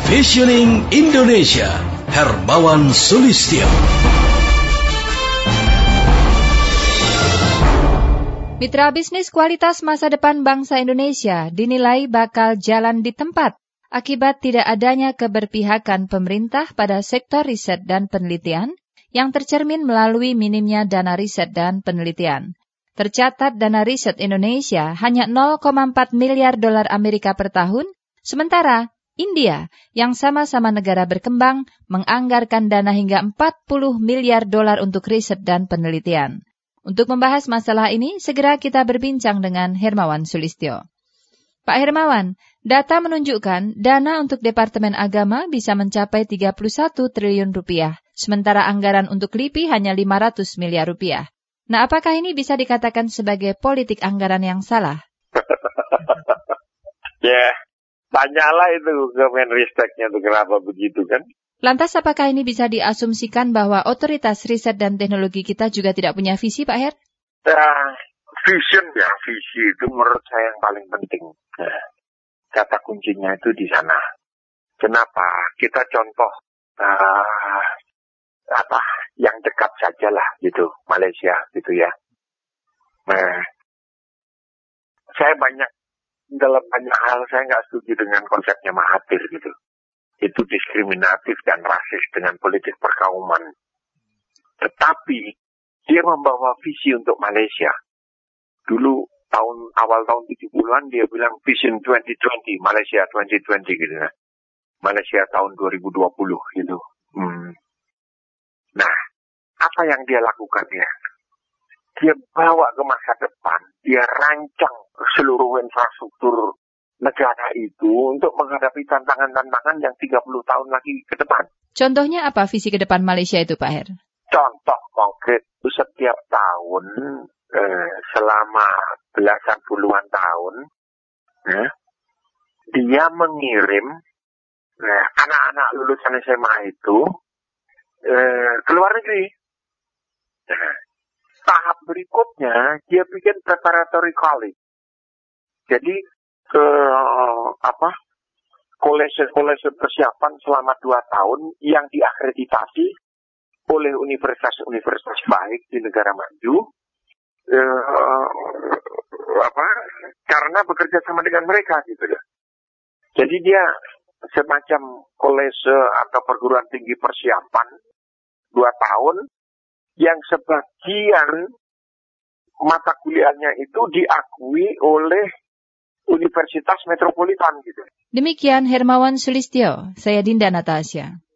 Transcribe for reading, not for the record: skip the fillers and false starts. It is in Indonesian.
Visioning Indonesia, Hermawan Sulistyo. Mitra bisnis kualitas masa depan bangsa Indonesia dinilai bakal jalan di tempat akibat tidak adanya keberpihakan pemerintah pada sektor riset dan penelitian yang tercermin melalui minimnya dana riset dan penelitian. Tercatat dana riset Indonesia hanya 0,4 miliar dolar Amerika per tahun, sementara India yang sama-sama negara berkembang menganggarkan dana hingga 40 miliar dolar untuk riset dan penelitian. Untuk membahas masalah ini, segera kita berbincang dengan Hermawan Sulistyo. Pak Hermawan, data menunjukkan dana untuk Departemen Agama bisa mencapai 31 triliun rupiah, sementara anggaran untuk LIPI hanya 500 miliar rupiah. Nah, apakah ini bisa dikatakan sebagai politik anggaran yang salah? Ya, tanyalah itu Kemenristeknya itu kenapa begitu kan? Lantas apakah ini bisa diasumsikan bahwa otoritas riset dan teknologi kita juga tidak punya visi, Pak Her? Visi itu menurut saya yang paling penting. Kata kuncinya itu di sana. Kenapa? Kita contoh yang dekat saja lah gitu, Malaysia gitu ya. Saya dalam banyak hal saya nggak setuju dengan konsepnya Mahathir gitu. Itu diskriminatif dan rasis dengan politik perkauman. Tetapi dia membawa visi untuk Malaysia. Dulu awal tahun 70-an dia bilang Vision 2020, Malaysia 2020 gitu ya. Malaysia tahun 2020 gitu. Nah, apa yang dia lakukan ya? Dia bawa ke masa depan, dia rancang seluruh infrastruktur negara itu untuk menghadapi tantangan-tantangan yang 30 tahun lagi ke depan. Contohnya apa visi ke depan Malaysia itu, Pak Her? Contoh konkret, setiap tahun selama belasan puluhan tahun, dia mengirim anak-anak lulusan SMA itu ke luar negeri. Tahap berikutnya, dia bikin preparatory college. Jadi, kolese persiapan selama 2 tahun yang diakreditasi oleh universitas-universitas baik di negara maju, karena bekerja sama dengan mereka gitu ya. Jadi dia semacam kolese atau perguruan tinggi persiapan 2 tahun yang sebagian mata kuliahnya itu diakui oleh Universitas Metropolitan gitu. Demikian Hermawan Sulistyo, saya Dinda Natasha.